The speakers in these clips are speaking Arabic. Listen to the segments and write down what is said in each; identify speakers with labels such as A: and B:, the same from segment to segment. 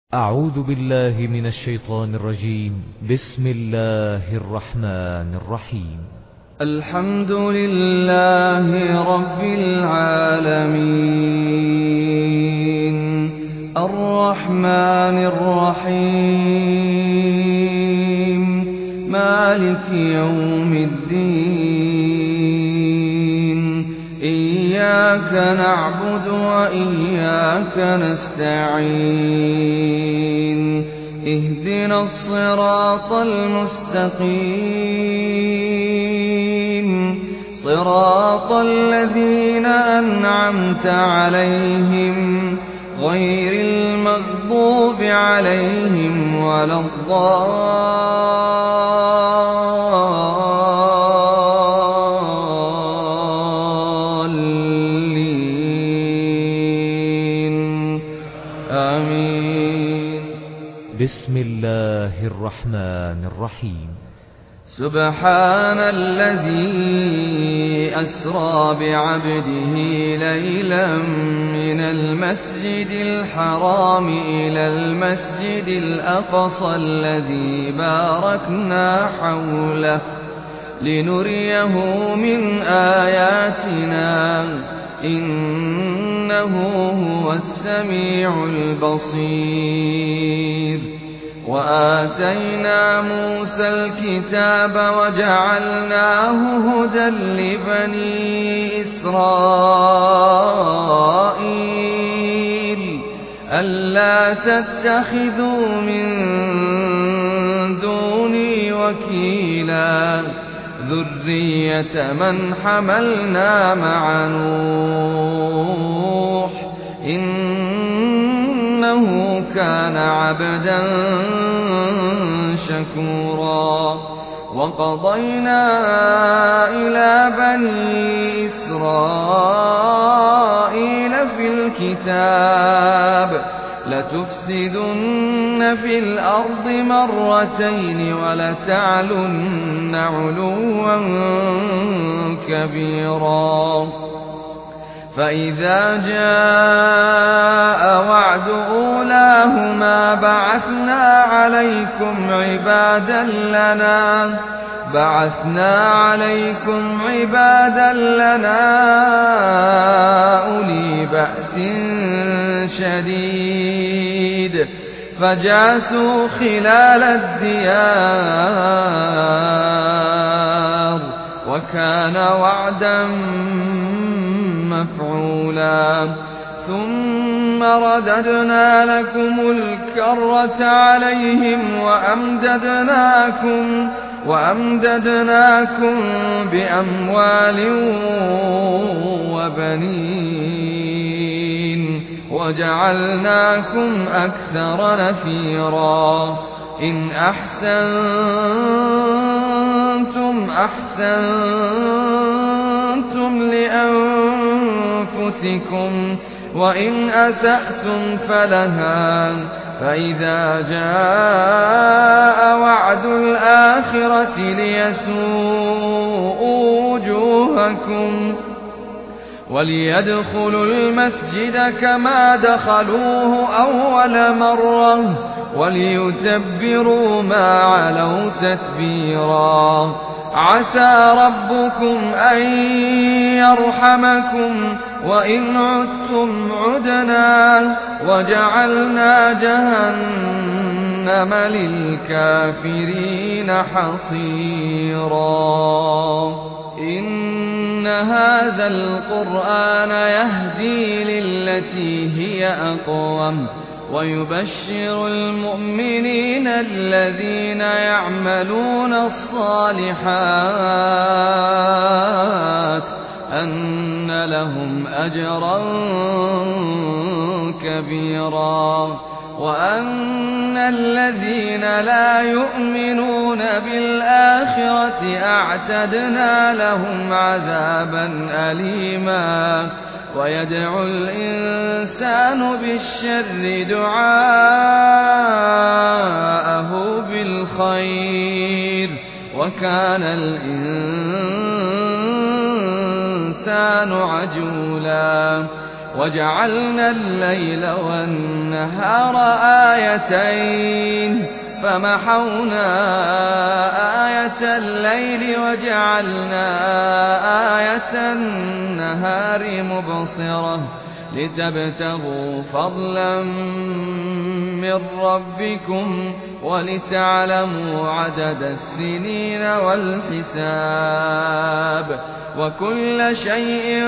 A: أعوذ بالله من الشيطان الرجيم. بسم الله الرحمن الرحيم.
B: الحمد لله رب العالمين الرحمن الرحيم مالك يوم الدين إياك نعبد وإياك نستعين اهدنا الصراط المستقيم صراط الذين أنعمت عليهم غير المغضوب عليهم ولا الضالين آمين.
A: بسم الله الرحمن الرحيم.
B: سبحان الذي أسرى بعبده ليلا من المسجد الحرام إلى المسجد الأقصى الذي باركنا حوله لنريه من آياتنا إنه هو السميع البصير. وآتينا موسى الكتاب وجعلناه هدى لبني إسرائيل ألا تتخذوا من دوني وكيلا ذرية من حملنا مع نوح إنه كان عبدا شكورا. وقضينا إلى بني إسرائيل في الكتاب لتفسدن في الأرض مرتين ولتعلن علوا كبيرا. فإذا جاء وعد أولاهما بعثنا عليكم عبادا لنا أولي بأس شديد فجاسوا خلال الديار وكان وعدا مفعولا. ثم رددنا لكم الكرة عليهم وأمددناكم بأموال وبنين وجعلناكم أكثر نفيرا. إن أحسنتم لأنفسكم وإن أسأتم فلها. فإذا جاء وعد الآخرة ليسوءوا وجوهكم وليدخلوا المسجد كما دخلوه أول مرة وليتبروا ما علوا تتبيرا. عسى ربكم أن يرحمكم وإن عدتم عدنا وجعلنا جهنم للكافرين حصيرا. إن هذا القرآن يهدي للتي هي أقوم ويبشر المؤمنين الذين يعملون الصالحات أن لهم أجرا كبيرا وأن الذين لا يؤمنون بالآخرة أعتدنا لهم عذابا أليما. ويدعو الإنسان بالشر دعاءه بالخير وكان الإنسان عجولا. وجعلنا الليل والنهار آيتين فمحونا آية الليل وجعلنا آية النهار مبصرة لتبتغوا فضلا من ربكم ولتعلموا عدد السنين والحساب وكل شيء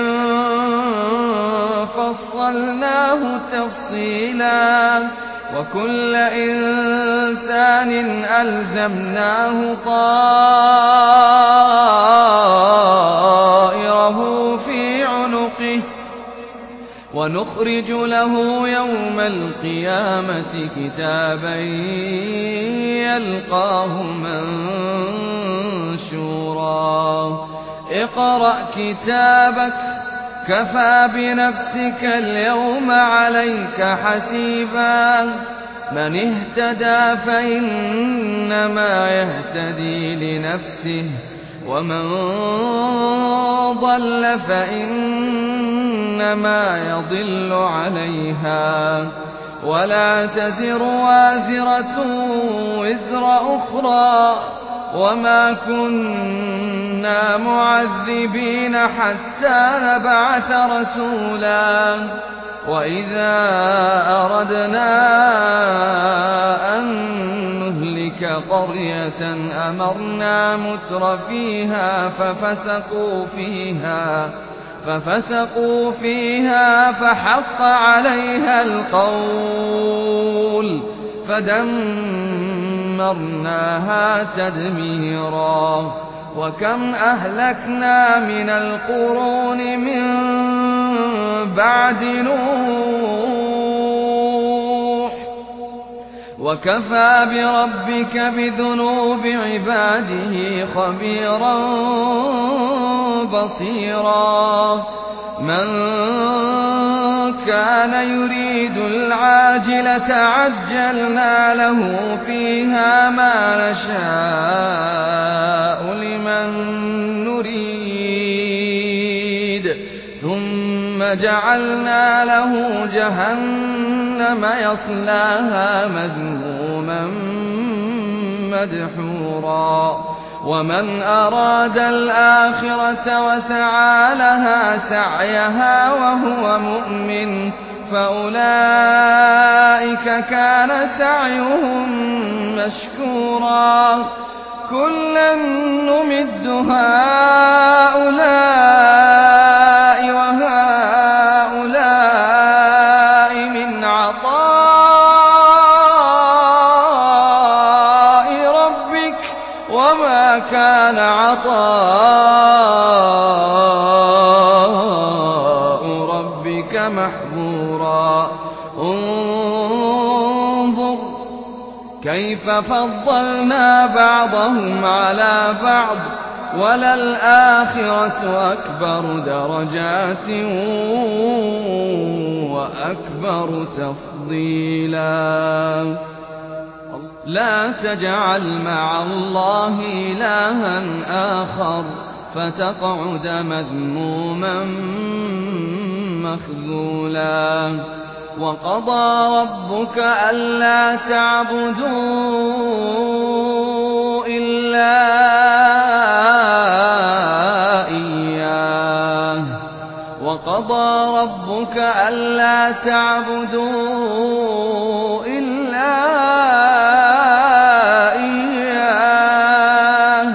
B: فصلناه تفصيلا وكل إنسان ألزمناه طائره في عنقه ونخرج له يوم القيامة كتابا يلقاه منشورا اقرأ كتابك كفى بنفسك اليوم عليك حسيبا من اهتدى فإنما يهتدي لنفسه ومن ضل فإنما يضل عليها ولا تزر وازرة وزر أخرى وما كنا معذبين حتى نبعث رسولا وإذا أردنا أن نهلك قرية أمرنا متر فيها ففسقوا فيها فحق عليها القول فدمرناها تدميرا وكم أهلكنا من القرون من بعد نوح وكفى بربك بذنوب عباده خبيرا بصيرا من كان يريد العاجلة عجلنا له فيها ما نشاء لمن نريد ثم جعلنا له جهنم يصلاها مذموما مدحورا ومن أراد الآخرة وسعى لها سعيها وهو مؤمن فأولئك كان سعيهم مشكورا كلا نمد هؤلاء وهؤلاء من عطاء ربك وما كان عطاء ربك محظورا انظر كيف فضلنا بعضهم على بعض وللآخرة أكبر درجات وأكبر تفضيلا لا تجعل مع الله إلها آخر فتقعد مذموما مخذولا وقضى ربك ألا تعبدوا إلا إياه وقضى ربك ألا تعبدوا إلا إياه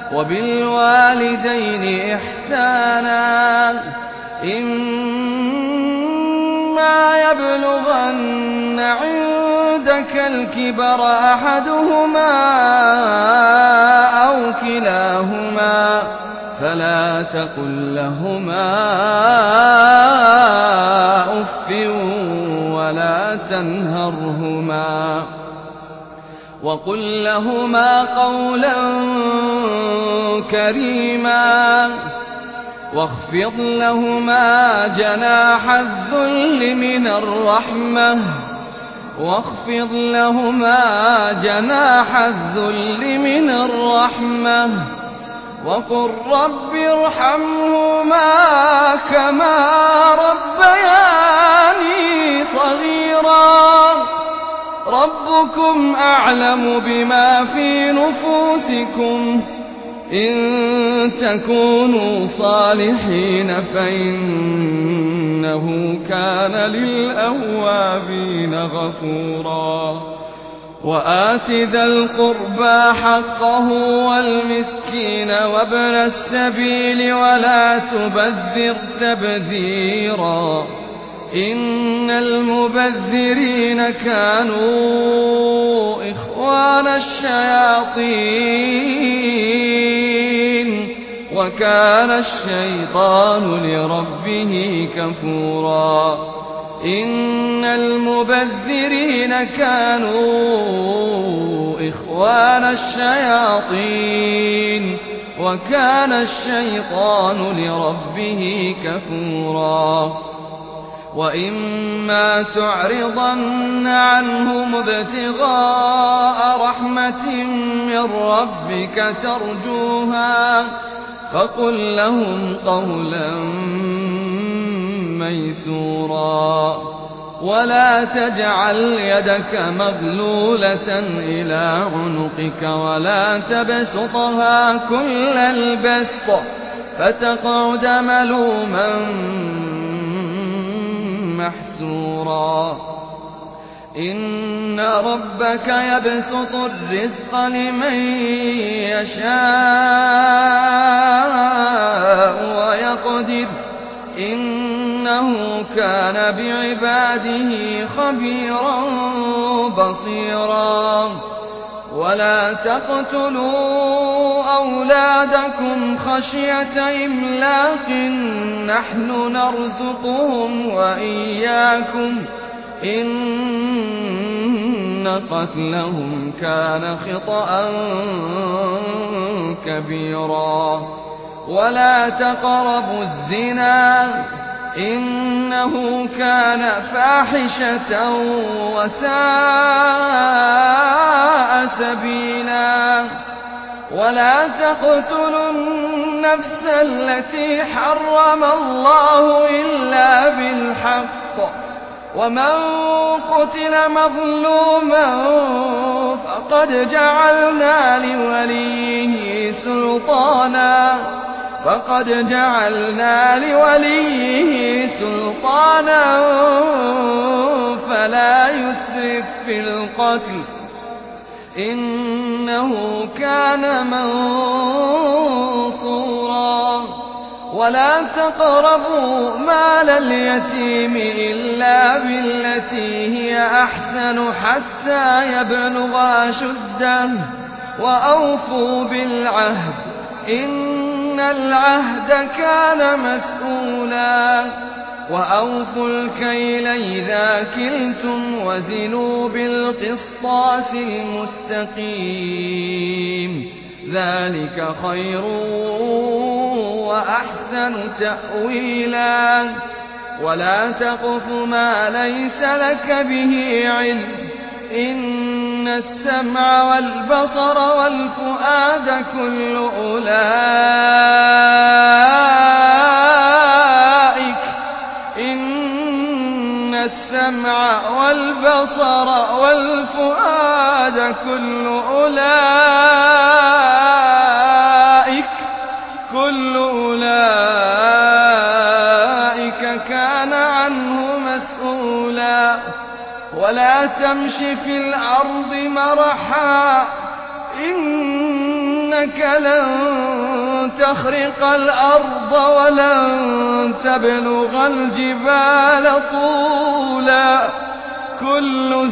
B: وبالوالدين إحسانا إما يبلغن عندك الكبر أحدهما أو كلاهما فلا تقل لهما أف ولا تنهرهما وقل لهما قولا كريما واخفض لهما جناح الذل من الرحمة واخفض لهما جناح الذل من الرحمة وقل رب ارحمهما كما ربياني صغيرا ربكم أعلم بما في نفوسكم إن تكونوا صالحين فإنه كان للأوابين غفورا وآت ذا القربى حقه والمسكين وابن السبيل ولا تبذر تبذيرا إن المبذرين كانوا إخوان الشياطين وكان الشيطان لربه كفورا إن المبذرين كانوا إخوان الشياطين وكان الشيطان لربه كفورا وإما تعرضن عنهم ابتغاء رحمة من ربك ترجوها فقل لهم قولا ميسورا ولا تجعل يدك مغلولة إلى عنقك ولا تبسطها كل البسط فتقعد ملوما محسورا إن ربك يبسط الرزق لمن يشاء ويقدر إنه كان بعباده خبيرا بصيرا ولا تقتلوا أولادكم خشية إملاق نحن نرزقهم وإياكم إن قتلهم كان خطأ كبيرا ولا تقربوا الزنا إنه كان فاحشة وساء سبيلا ولا تقتلوا النفس التي حرم الله إلا بالحق ومن قتل مظلوما فقد جعلنا لوليه سلطانا فلا يسرف في القتل إنه كان منصورا ولا تقربوا مال اليتيم إلا بالتي هي أحسن حتى يبلغ أشده وأوفوا بالعهد إن العهد كان مسؤولا وأوفوا الكيل إذا كلتم وزنوا بالقسطاس المستقيم ذلك خير وأحسن تأويلا ولا تقف ما ليس لك به علم إن السمع والبصر والفؤاد كل أولئك إن السمع والبصر والفؤاد كل أولئك كان عنه مسؤولا ولا تمش في الأرض مرحا إنك لن تخرق الأرض ولن تبلغ الجبال طولا كل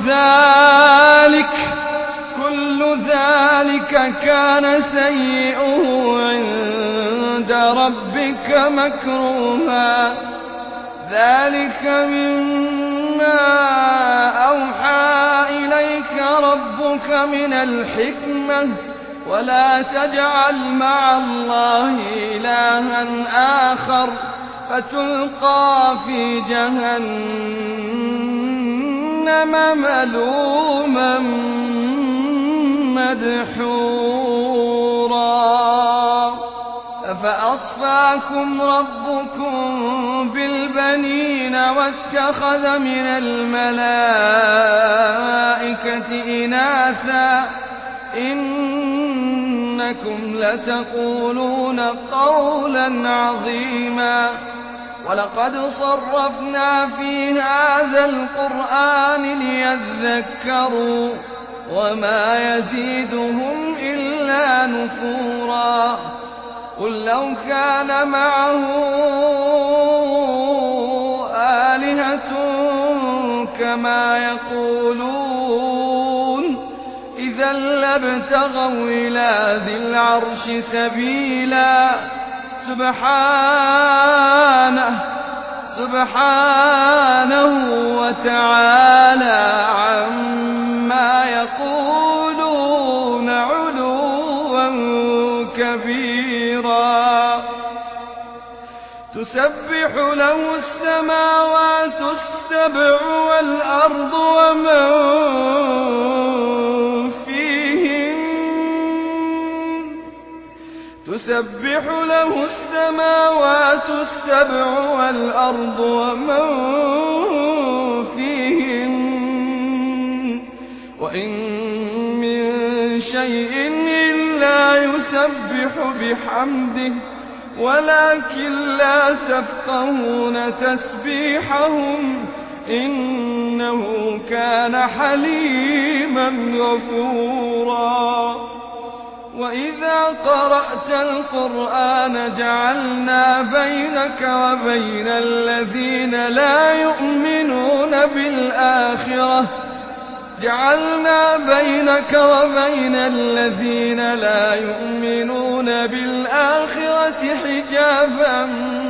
B: ذلك كان سيئه عند ربك مكروها ذلك مما أوحى إليك ربك من الحكمة ولا تجعل مع الله إلها آخر فتلقى في جهنم ملوما مدحورا أصفاكم ربكم بالبنين واتخذ من الملائكة إناثا إنكم لتقولون قولا عظيما ولقد صرفنا في هذا القرآن ليذكروا وما يزيدهم إلا نفورا قل لو كان معه آلهة كما يقولون إذا لابتغوا إلى ذي العرش سبيلا سبحانه وتعالى عما يقولون علوا كبيرا تسبح له السماوات السبع والأرض ومن فيهن تسبح له السماوات السبع والأرض ومن فيهن وإن من شيء إلا يسبح بحمده ولكن لا تفقهون تسبيحهم إنه كان حليما غفورا وإذا قرأت القرآن جعلنا بينك وبين الذين لا يؤمنون بالآخرة حجابا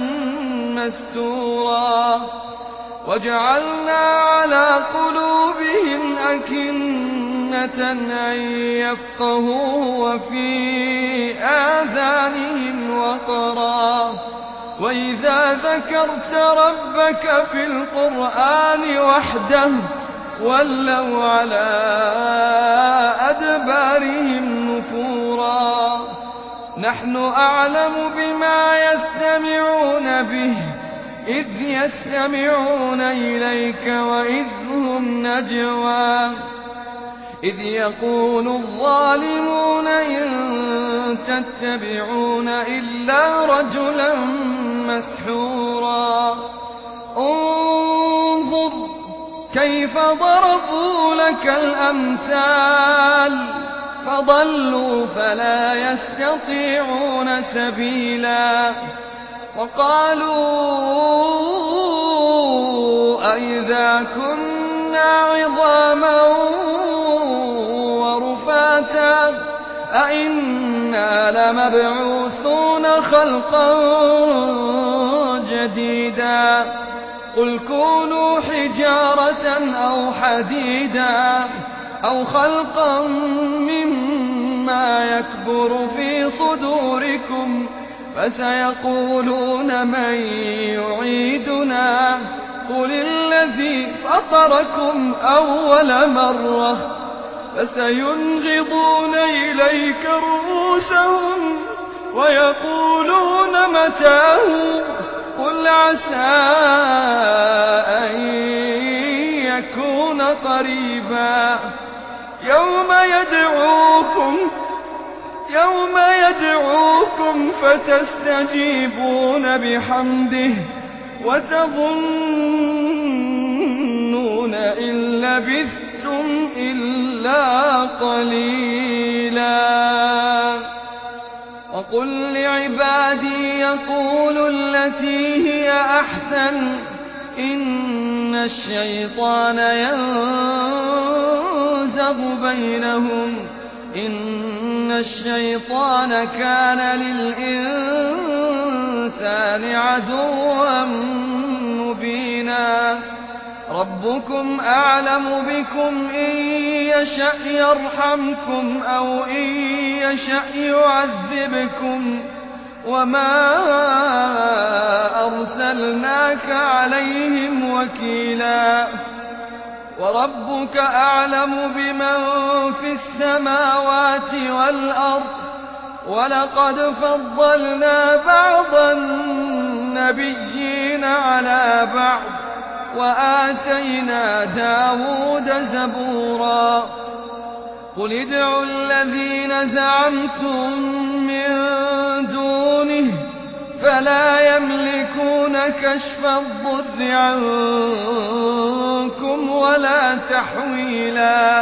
B: مستورا وجعلنا على قلوبهم أكنة أن يفقهوه وفي آذانهم وقرا وإذا ذكرت ربك في القرآن وحده ولوا على أدبارهم نفورا نحن أعلم بما يستمعون به إذ يستمعون إليك وإذ هم نجوى إذ يقول الظالمون إن تتبعون إلا رجلا مسحورا انظر كيف ضربوا لك الأمثال فضلوا فلا يستطيعون سبيلا وقالوا أئذا كنا عظاما ورفاتا أئنا لمبعوثون خلقا جديدا قل كونوا حجارة أو حديدا أو خلقا مما يكبر في صدوركم فسيقولون من يعيدنا قل الذي فطركم أول مرة فسينغضون إليك رؤوسهم ويقولون متاه قل عسى أن يكون قريبا يوم يدعوكم فتستجيبون بحمده وتظنون إن لبثتم إلا قليلا وقل لعبادي يقولوا التي هي أحسن إن الشيطان ينزغ بينهم إن الشيطان كان للإنسان عدوا مبينا ربكم أعلم بكم إن يشأ يرحمكم أو إن يشأ يعذبكم وما أرسلناك عليهم وكيلا وربك أعلم بمن في السماوات والأرض ولقد فضلنا بعض النبيين على بعض وآتينا داود زبورا قل ادعوا الذين زعمتم من دونه فلا يملكون كشف الضر عنكم ولا تحويلا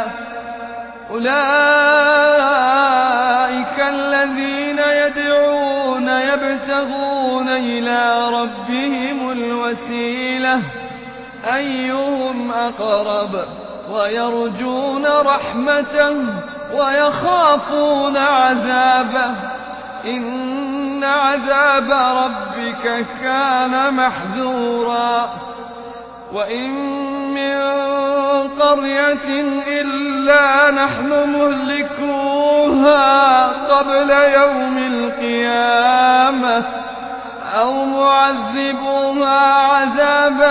B: أولئك الذين يدعون يبتغون إلى ربهم الوسيلة أيهم أقرب ويرجون رحمته ويخافون عذابه إن عذاب ربك كان محذورا وإن من قرية إلا نحن مهلكوها قبل يوم القيامة أو معذبوها عذابا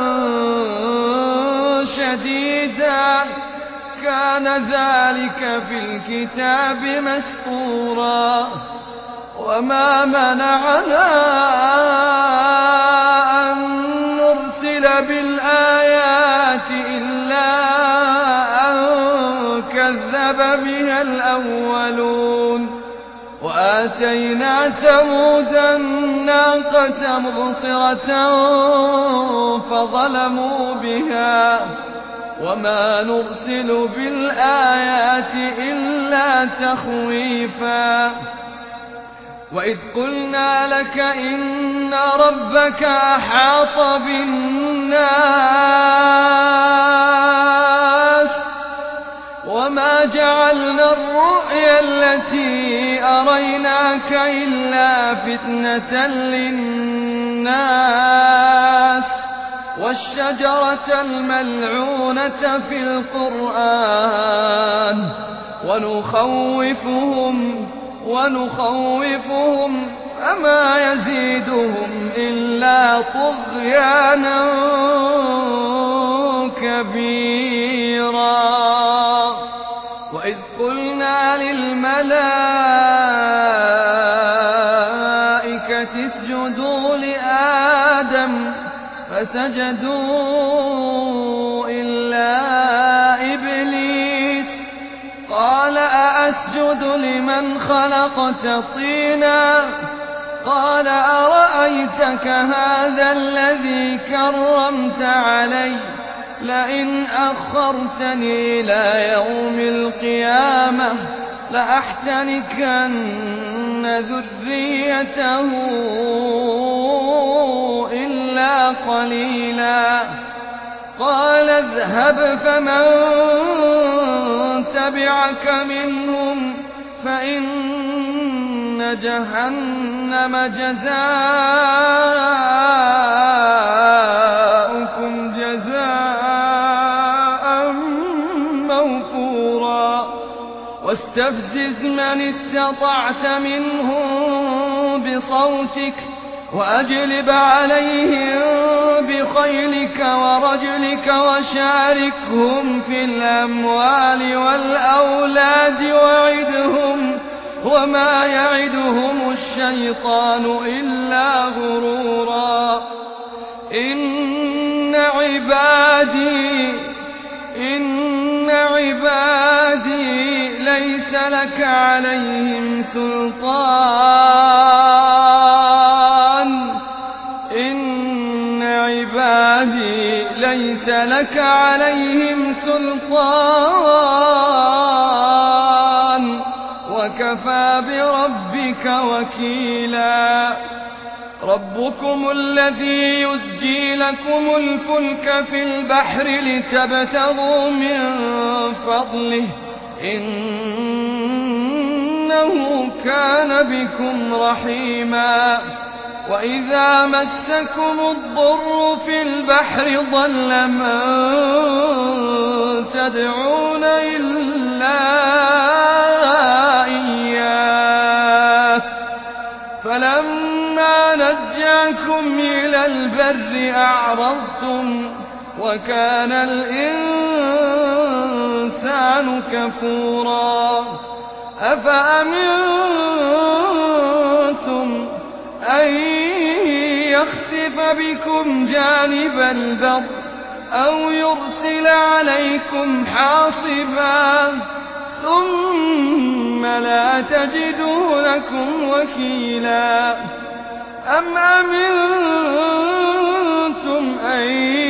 B: شديدا كان ذلك في الكتاب مسطورا وما منعنا أن نرسل بالآيات إلا أن كذب بها الأولون وآتينا ثمود الناقة مبصرة فظلموا بها وما نرسل بالآيات إلا تخويفا وإذ قلنا لك إن ربك أحاط بالناس وما جعلنا الرؤيا التي أريناك إلا فتنة للناس والشجرة الملعونة في القرآن ونخوفهم فما يزيدهم إلا طغيانا كبيرا وإذ قلنا للملائكة اسجدوا لآدم فسجدوا إلا إبليس قال أأسجد لمن خلقت طينا قال أرأيتك هذا الذي كرمت علي لئن أخرتني إلى يوم القيامة لأحتنكن ذريته إلا قليلا قال اذهب فمن تبعك منهم فإن جهنم جزاؤكم جزاء موفورا واستفزز من استطعت منهم بصوتك وأجلب عليهم بخيلك ورجلك وشاركهم في الأموال والأولاد وعدهم وما يعدهم الشيطان إلا غرورا إن عبادي ليس لك عليهم سلطان إن عبادي ليس لك عليهم سلطان وكفى بربك وكيلا ربكم الذي يزجي لكم الفلك في البحر لتبتغوا من فضله إنه كان بكم رحيما وإذا مسكم الضر في البحر ضل من تدعون إلا إياه فلما نجاكم إلى البر أعرضتم وكان الإنسان كفورا أفأمنتم أن يخسف بكم جانب البر أو يرسل عليكم حاصبا ثم لا تجدوا لكم وكيلا أم أمنتم أن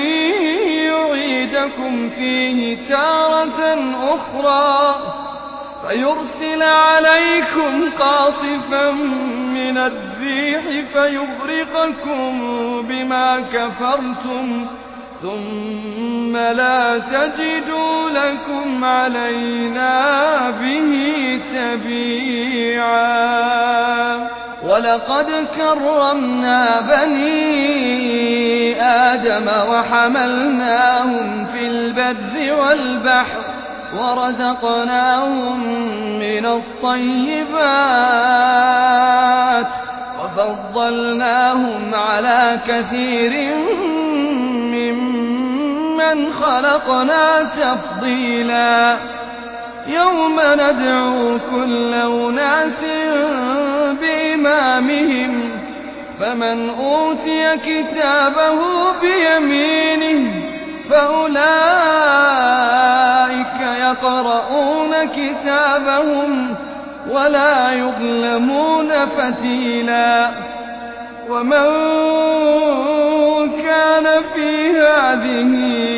B: يعيدكم فيه تارة أخرى فيرسل عليكم قاصفا من الريح فيغرقكم بما كفرتم ثم لا تجدوا لكم علينا به تبيعا ولقد كرمنا بني آدم وحملناهم في البر والبحر ورزقناهم من الطيبات وفضلناهم على كثير ممن خلقنا تفضيلا يوم ندعو كل أناس بإمامهم فمن أوتي كتابه بيمينه فأولئك يقرؤون كتابهم ولا يظلمون فتيلا ومن كان في هذه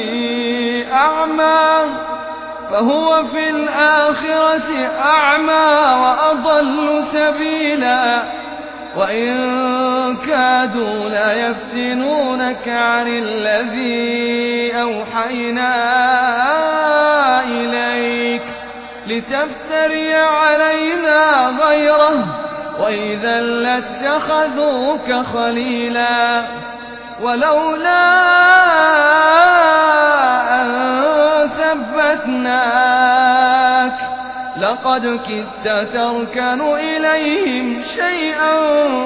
B: أعمى فهو في الآخرة أعمى وأضل سبيلا وإن كادوا ليفتنونك عن الذي أوحينا إليك لتفتري علينا غيره وإذا لاتخذوك خليلا ولولا أن ثبتناك لقد كدت تركن إليهم شيئا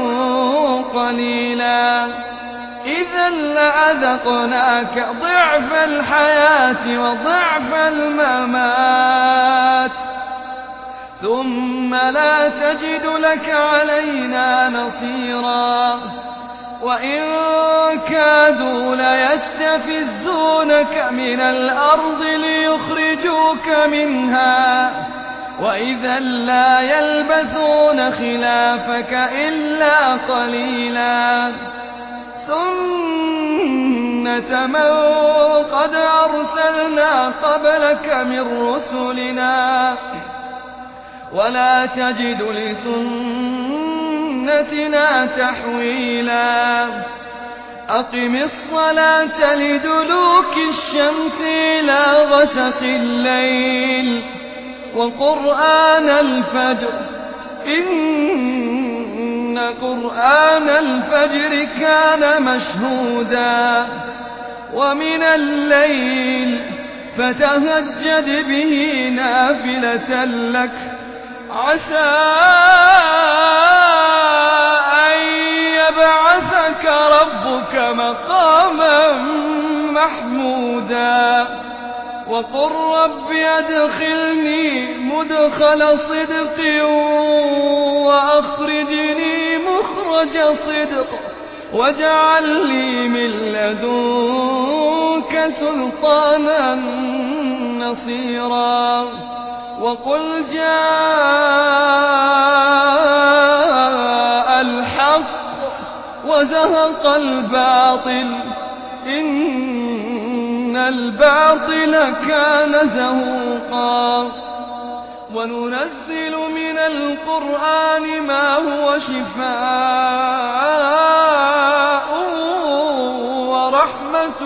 B: قليلا إذا لأذقناك ضعف الحياة وضعف الممات ثم لا تجد لك علينا نصيرا وإن كادوا ليستفزونك من الأرض ليخرجوك منها وإذا لا يلبثون خلافك إلا قليلا سنة من قد أرسلنا قبلك من رسلنا ولا تجد لسنتنا تحويلا أقم الصلاة لدلوك الشمس إلى غسق الليل وقرآن الفجر إن قرآن الفجر كان مشهودا ومن الليل فتهجد به نافلة لك عسى أن يبعثك ربك مقاما محمودا وقل رب أدخلني مدخل صدق وأخرجني مخرج صدق واجعل لي من لدنك سلطانا نصيرا وقل جاء الحق وزهق الباطل إن الباطل كان زهوقا وننزل من القرآن ما هو شفاء ورحمة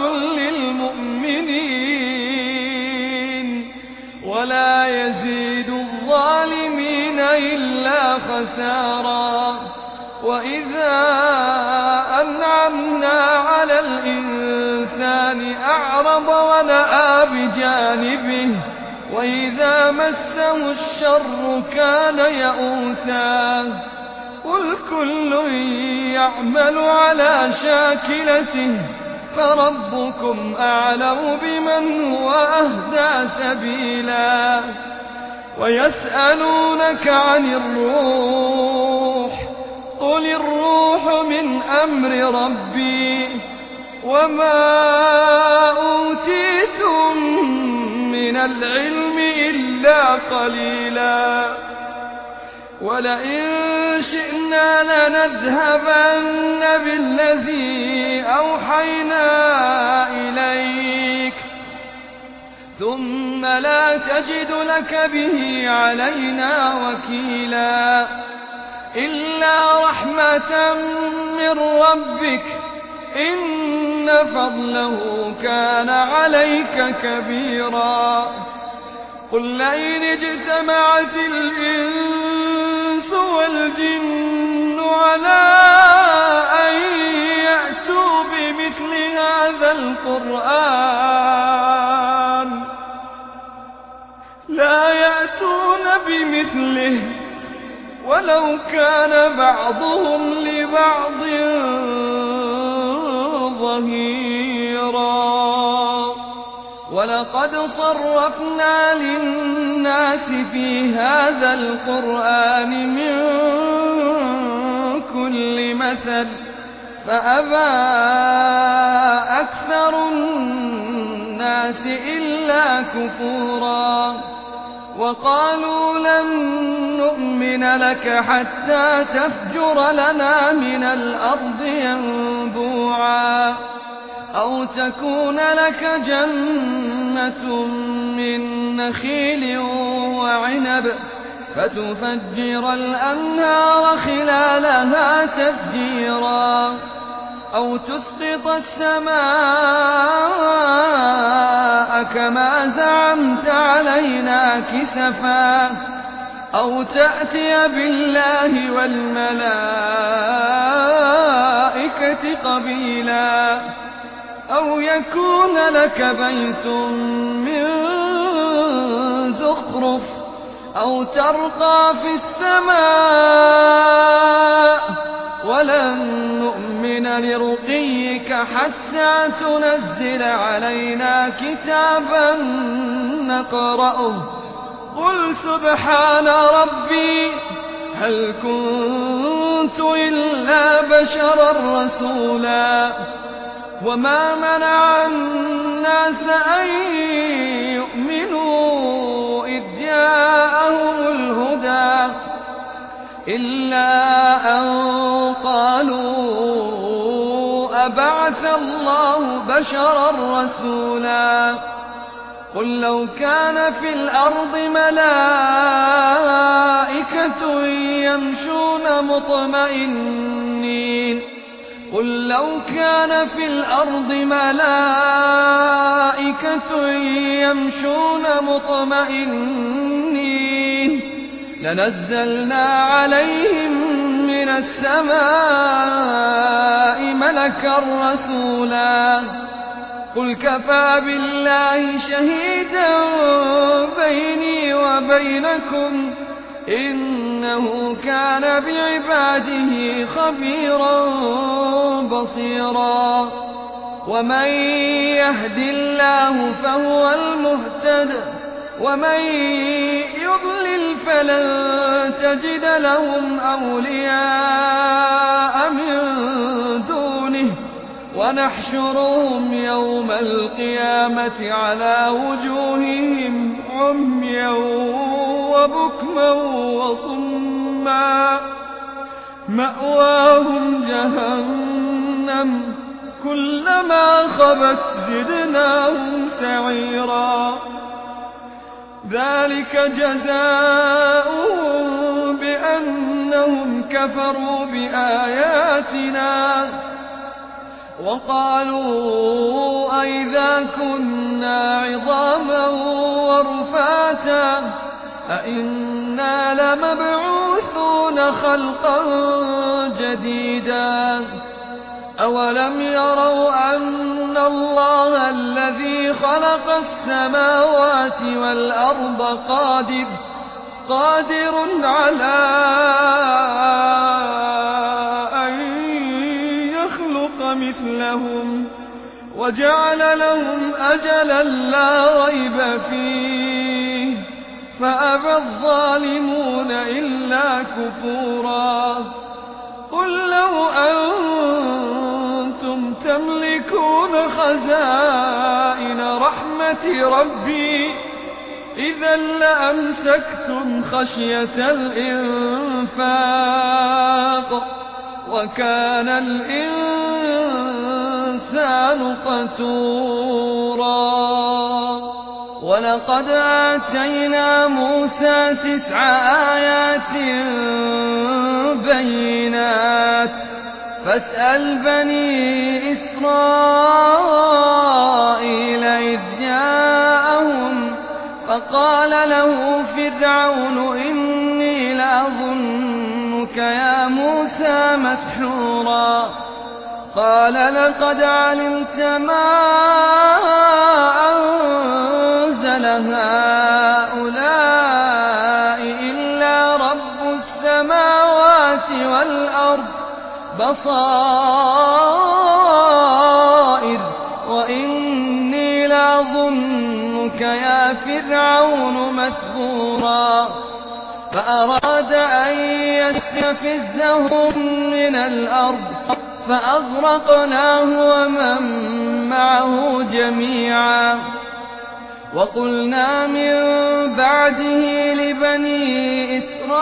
B: للمؤمنين ولا يزيد الظالمين إلا خسارا وإذا أنعمنا على الإنسان أعرض ونأى بجانبه وإذا مسه الشر كان يئوسا قل كل يعمل على شاكلته فربكم أعلم بمن هو أهدى سبيلا ويسألونك عن الروح قل الروح من أمر ربي وما أوتيتم من العلم إلا قليلا ولئن شئنا لنذهبن بالذي أوحينا إليك ثم لا تجد لك به علينا وكيلا إلا رحمة من ربك إن فضله كان عليك كبيرا قل لئن اجتمعت الإنس والجن على أن يأتوا بمثل هذا القرآن لا يأتون بمثله ولو كان بعضهم لبعض ظهيرا ولقد صرفنا للناس في هذا القرآن من كل مثل فأبى أكثر الناس إلا كفورا وقالوا لن نؤمن لك حتى تفجر لنا من الأرض ينبوعا أو تكون لك جنة من نخيل وعنب فتفجر الأنهار خلالها تفجيرا أو تسقط السماء كما زعمت علينا كسفا أو تأتي بالله والملائكة قبيلا أو يكون لك بيت من زخرف أو ترقى في السماء ولن نؤمن لرقيك حتى تنزل علينا كتابا نقرأه قل سبحان ربي هل كنت إلا بشرا رسولا وما منع الناس أن يؤمنوا إذ جاءهم الهدى إلا أن قالوا أبعث الله بشرا رسولا قل لو كان في الأرض ملائكة يمشون مطمئنين قل لو كان في الأرض ملائكة يمشون مطمئنين لنزلنا عليهم من السماء ملكا رسولا قل كفى بالله شهيدا بيني وبينكم إنه كان بعباده خبيرا بصيرا ومن يهد الله فهو المهتد ومن يضلل فلن تجد لهم أولياء من دونه ونحشرهم يوم القيامة على وجوههم عميا وبكما وصما مأواهم جهنم كلما خبت زدناهم سعيرا ذلك جزاؤهم بأنهم كفروا بآياتنا وقالوا أئذا كنا عظاما ورفاتا أئنا لمبعوثون خلقا جديدا أولم يروا أن الله الذي خلق السماوات والأرض قادر على أن يخلق مثلهم وجعل لهم أجلا لا ريب فيه فأبى الظالمون إلا كفورا قل لو أنتم تملكون خزائن رحمة ربي إذا لأمسكتم خشية الإنفاق وكان الإنسان قتورا ولقد آتينا موسى 9 آيات بينات فاسأل بني إسرائيل إذ جاءهم فقال له فرعون إني لأظنك يا موسى مسحورا قال لقد علمت ما أنزل هؤلاء إلا رب السماوات والأرض بصائر وإني لأظنك يا فرعون مثبورا فأراد أن يستفزهم من الأرض فأغرقناه ومن معه جميعا وقلنا من بعده لبني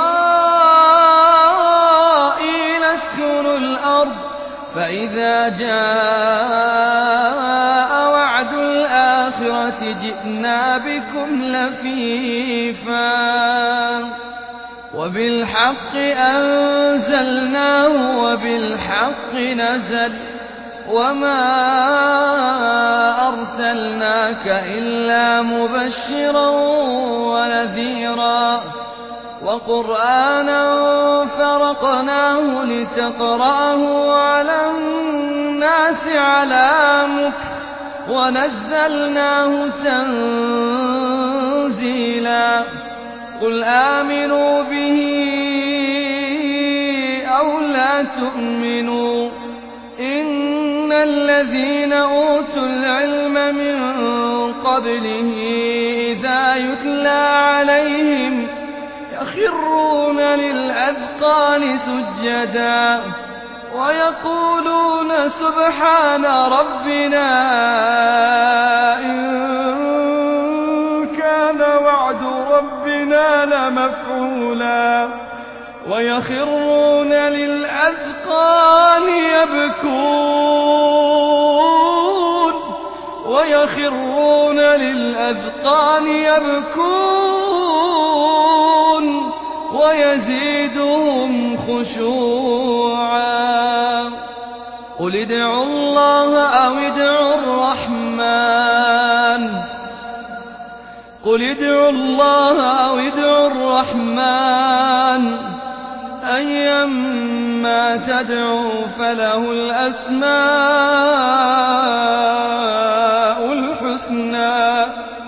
B: إسرائيل اسكنوا الأرض فإذا جاء وعد الآخرة جئنا بكم لفيفا وبالحق أنزلناه وبالحق نزل وما أرسلناك إلا مبشرا ونذيرا وقرآنا فرقناه لتقرأه على الناس على مكث ونزلناه تنزيلا قل آمنوا به أو لا تؤمنوا إن الذين أوتوا العلم من قبله إذا يتلى عليهم يخرون للأذقان سجدا ويقولون سبحان ربنا إن كان وعد ربنا لمفعولا ويخرون للأذقان يبكون ويزيدهم خشوعا قل ادعوا الله أو ادعوا الرحمن أيما تدعوا فله الأسماء الحسنى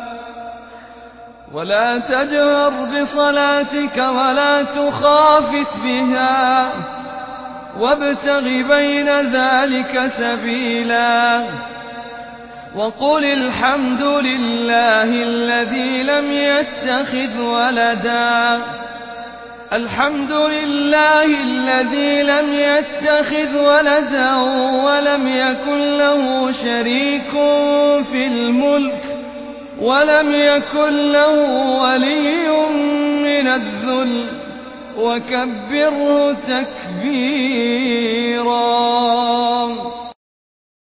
B: ولا تجهر بصلاتك ولا تخافت بها وابتغ بين ذلك سبيلا وقل الحمد لله الذي لم يتخذ ولدا ولم يكن له شريك في الملك ولم يكن له ولي من الذل وكبره تكبيرا